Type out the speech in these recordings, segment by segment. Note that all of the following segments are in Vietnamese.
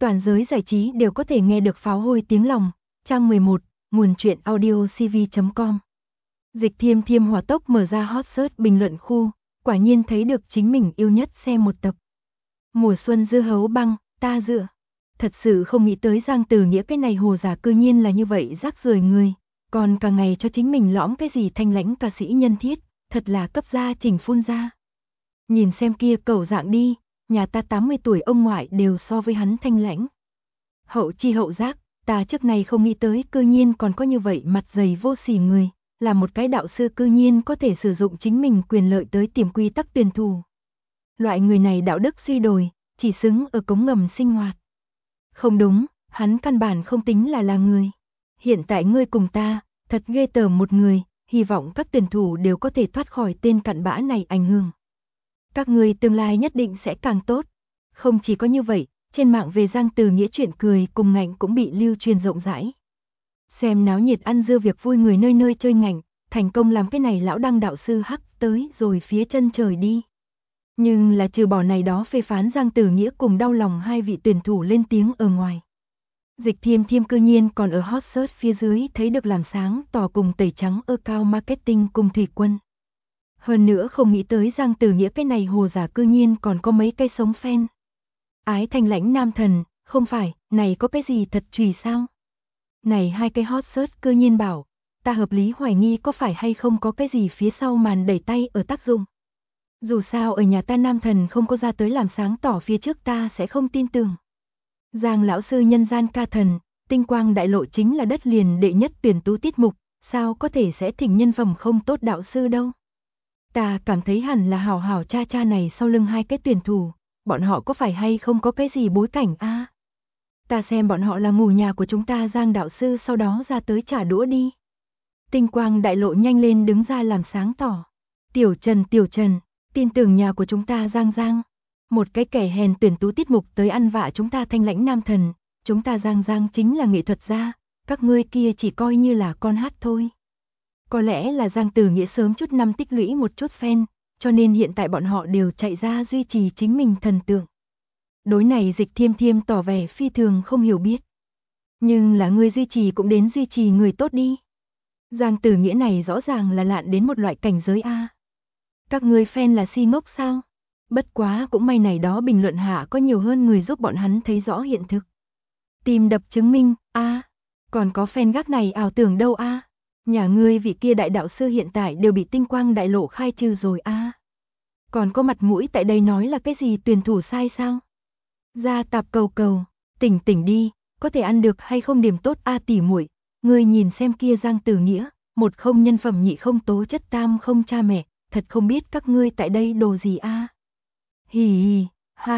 toàn giới giải trí đều có thể nghe được pháo hôi tiếng lòng. Trang 11, nguồn truyện audio cv.com. Dịch Thiêm Thiêm hỏa tốc mở ra hot search bình luận khu, quả nhiên thấy được chính mình yêu nhất xem một tập. Mùa xuân dưa hấu băng, ta dựa. Thật sự không nghĩ tới Giang Tử Nghĩa cái này hồ giả cư nhiên là như vậy rác rưởi người, còn cả ngày cho chính mình lõm cái gì thanh lãnh ca sĩ nhân thiết, thật là cấp gia chỉnh phun ra. Nhìn xem kia cẩu dạng đi, nhà ta 80 tuổi ông ngoại đều so với hắn thanh lãnh. Hậu chi hậu giác, ta trước này không nghĩ tới cư nhiên còn có như vậy mặt dày vô sỉ người, là một cái đạo sư cư nhiên có thể sử dụng chính mình quyền lợi tới tiềm quy tắc tuyển thủ. Loại người này đạo đức suy đồi, chỉ xứng ở cống ngầm sinh hoạt. Không đúng, hắn căn bản không tính là người. Hiện tại ngươi cùng ta, thật ghê tởm một người, hy vọng các tuyển thủ đều có thể thoát khỏi tên cặn bã này ảnh hưởng. Các ngươi tương lai nhất định sẽ càng tốt. Không chỉ có như vậy, trên mạng về Giang Tử Nghĩa chuyện cười cùng ngạnh cũng bị lưu truyền rộng rãi. Xem náo nhiệt ăn dưa việc vui người nơi nơi chơi ngạnh, thành công làm cái này lão đăng đạo sư hắc tới rồi phía chân trời đi. Nhưng là trừ bỏ này đó phê phán Giang Tử Nghĩa cùng đau lòng hai vị tuyển thủ lên tiếng ở ngoài. Dịch Thiêm Thiêm cư nhiên còn ở hot search phía dưới thấy được làm sáng tỏ cùng tẩy trắng cao marketing cùng thủy quân. Hơn nữa không nghĩ tới Giang Tử Nghĩa cái này hồ giả cư nhiên còn có mấy cây sống fan. Ái thanh lãnh nam thần, không phải, này có cái gì thật chùy sao? Này hai cái hot search cư nhiên bảo, ta hợp lý hoài nghi có phải hay không có cái gì phía sau màn đẩy tay ở tác dụng. Dù sao ở nhà ta nam thần không có ra tới làm sáng tỏ phía trước ta sẽ không tin tưởng. Giang lão sư nhân gian ca thần, tinh quang đại lộ chính là đất liền đệ nhất tuyển tú tiết mục, sao có thể sẽ thỉnh nhân phẩm không tốt đạo sư đâu. Ta cảm thấy hẳn là hảo hảo cha cha này sau lưng hai cái tuyển thủ, bọn họ có phải hay không có cái gì bối cảnh a? Ta xem bọn họ là ngủ nhà của chúng ta Giang đạo sư sau đó ra tới trả đũa đi. Tinh quang đại lộ nhanh lên đứng ra làm sáng tỏ. Tiểu Trần, tin tưởng nhà của chúng ta Giang. Một cái kẻ hèn tuyển tú tiết mục tới ăn vạ chúng ta thanh lãnh nam thần, chúng ta Giang chính là nghệ thuật gia, các ngươi kia chỉ coi như là con hát thôi. Có lẽ là Giang Tử Nghĩa sớm chút năm tích lũy một chút fan, cho nên hiện tại bọn họ đều chạy ra duy trì chính mình thần tượng. Đối này Dịch Thiêm Thiêm tỏ vẻ phi thường không hiểu biết. Nhưng là người duy trì cũng đến duy trì người tốt đi. Giang Tử Nghĩa này rõ ràng là lạn đến một loại cảnh giới a. Các người fan là si ngốc sao? Bất quá cũng may này đó bình luận hạ có nhiều hơn người giúp bọn hắn thấy rõ hiện thực. Tìm đập chứng minh, còn có fan gác này ảo tưởng đâu a? Nhà ngươi vị kia đại đạo sư hiện tại đều bị tinh quang đại lộ khai trừ rồi a. Còn có mặt mũi tại đây nói là cái gì tuyển thủ sai sao? Ra tạp cầu, tỉnh đi, có thể ăn được hay không điểm tốt a tỉ muội, ngươi nhìn xem kia Giang Tử Nghĩa, một không nhân phẩm nhị không tố chất tam không cha mẹ, thật không biết các ngươi tại đây đồ gì a. Hì, ha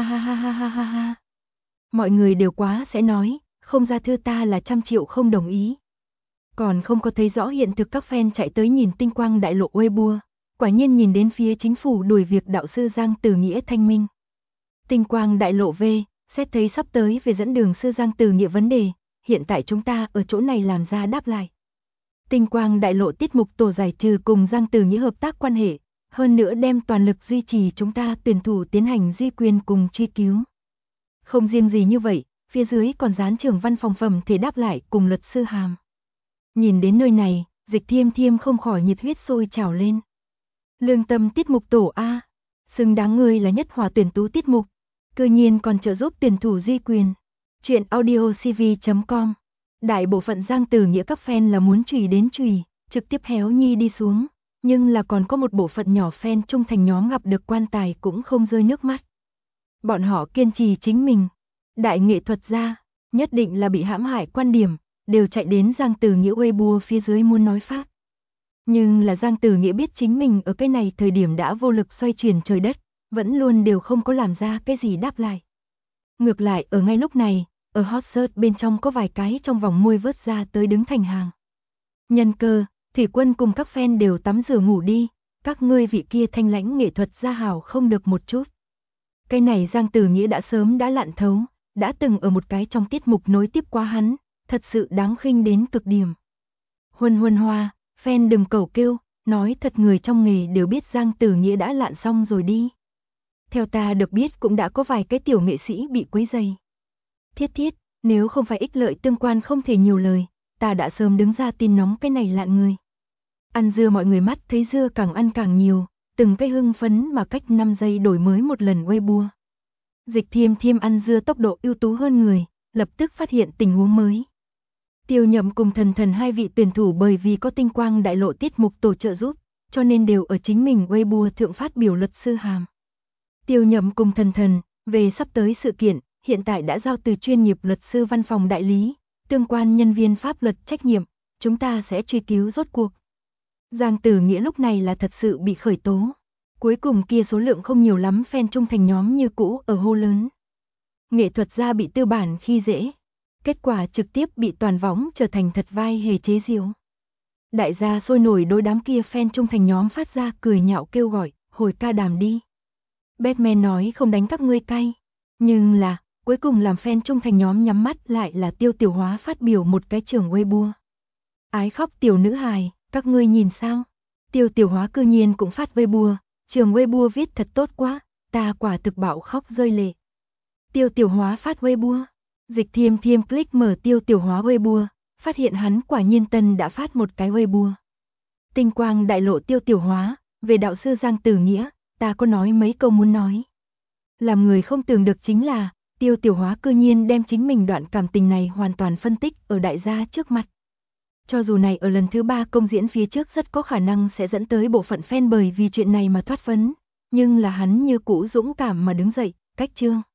ha. Mọi người đều quá sẽ nói, không ra thư ta là 100 triệu không đồng ý. Còn không có thấy rõ hiện thực các fan chạy tới nhìn tinh quang đại lộ Weibo, quả nhiên nhìn đến phía chính phủ đuổi việc đạo sư Giang Tử Nghĩa thanh minh. Tinh quang đại lộ V, xét thấy sắp tới về dẫn đường sư Giang Tử Nghĩa vấn đề, hiện tại chúng ta ở chỗ này làm ra đáp lại. Tinh quang đại lộ tiết mục tổ giải trừ cùng Giang Tử Nghĩa hợp tác quan hệ, hơn nữa đem toàn lực duy trì chúng ta tuyển thủ tiến hành duy quyền cùng truy cứu. Không riêng gì như vậy, phía dưới còn dán trưởng văn phòng phẩm thể đáp lại cùng luật sư hàm. Nhìn đến nơi này, Dịch Thiêm Thiêm không khỏi nhiệt huyết sôi trào lên. Lương tâm tiết mục tổ A, xứng đáng người là nhất hỏa tuyển tú tiết mục, cư nhiên còn trợ giúp tuyển thủ duy quyền. Chuyện audio cv.com. Đại bộ phận Giang Tử Nghĩa các fan là muốn chửi đến chửi, trực tiếp héo nhi đi xuống, nhưng là còn có một bộ phận nhỏ fan trung thành nhóm gặp được quan tài cũng không rơi nước mắt. Bọn họ kiên trì chính mình, đại nghệ thuật gia, nhất định là bị hãm hại quan điểm, đều chạy đến Giang Tử Nghĩa Weibo phía dưới muốn nói pháp. Nhưng là Giang Tử Nghĩa biết chính mình ở cái này thời điểm đã vô lực xoay chuyển trời đất, vẫn luôn đều không có làm ra cái gì đáp lại. Ngược lại ở ngay lúc này, ở hot search bên trong có vài cái trong vòng môi vớt ra tới đứng thành hàng. Nhân cơ, thủy quân cùng các fan đều tắm rửa ngủ đi, các ngươi vị kia thanh lãnh nghệ thuật gia hảo không được một chút. Cái này Giang Tử Nghĩa đã sớm đã lạn thấu, đã từng ở một cái trong tiết mục nối tiếp qua hắn, thật sự đáng khinh đến cực điểm. Huân hoa, fan đừng cầu kêu, nói thật người trong nghề đều biết Giang Tử Nghĩa đã lạn xong rồi đi. Theo ta được biết cũng đã có vài cái tiểu nghệ sĩ bị quấy rầy. Thiết, nếu không phải ích lợi tương quan không thể nhiều lời, ta đã sớm đứng ra tin nóng cái này lạn người. Ăn dưa mọi người mắt thấy dưa càng ăn càng nhiều, từng cái hưng phấn mà cách 5 giây đổi mới một lần Weibo. Dịch Thiêm ăn dưa tốc độ ưu tú hơn người, lập tức phát hiện tình huống mới. Tiêu Nhậm cùng Thần hai vị tuyển thủ bởi vì có tinh quang đại lộ tiết mục tổ trợ giúp, cho nên đều ở chính mình Weibo thượng phát biểu luật sư hàm. Tiêu Nhậm cùng Thần về sắp tới sự kiện, hiện tại đã giao từ chuyên nghiệp luật sư văn phòng đại lý, tương quan nhân viên pháp luật trách nhiệm, chúng ta sẽ truy cứu rốt cuộc. Giang Tử Nghĩa lúc này là thật sự bị khởi tố. Cuối cùng kia số lượng không nhiều lắm fan trung thành nhóm như cũ ở hô lớn. Nghệ thuật gia bị tư bản khi dễ. Kết quả trực tiếp bị toàn võng trở thành thật vai hề chế giễu. Đại gia sôi nổi đối đám kia fan trung thành nhóm phát ra cười nhạo kêu gọi, hồi ca đàm đi. Batman nói không đánh các ngươi cay. Nhưng là, cuối cùng làm fan trung thành nhóm nhắm mắt lại là Tiêu Tiểu Hóa phát biểu một cái trường Weibo. Ái khóc tiểu nữ hài, các ngươi nhìn sao? Tiêu Tiểu Hóa cư nhiên cũng phát Weibo, trường Weibo viết thật tốt quá, ta quả thực bạo khóc rơi lệ. Tiêu Tiểu Hóa phát Weibo, Dịch Thiêm click mở Tiêu Tiểu Hóa Weibo, phát hiện hắn quả nhiên tân đã phát một cái Weibo. Tinh quang đại lộ Tiêu Tiểu Hóa, về đạo sư Giang Tử Nghĩa, ta có nói mấy câu muốn nói. Làm người không tưởng được chính là, Tiêu Tiểu Hóa cư nhiên đem chính mình đoạn cảm tình này hoàn toàn phân tích ở đại gia trước mặt. Cho dù này ở lần thứ 3 công diễn phía trước rất có khả năng sẽ dẫn tới bộ phận fan bởi vì chuyện này mà thoát phấn, nhưng là hắn như cũ dũng cảm mà đứng dậy, cách chương.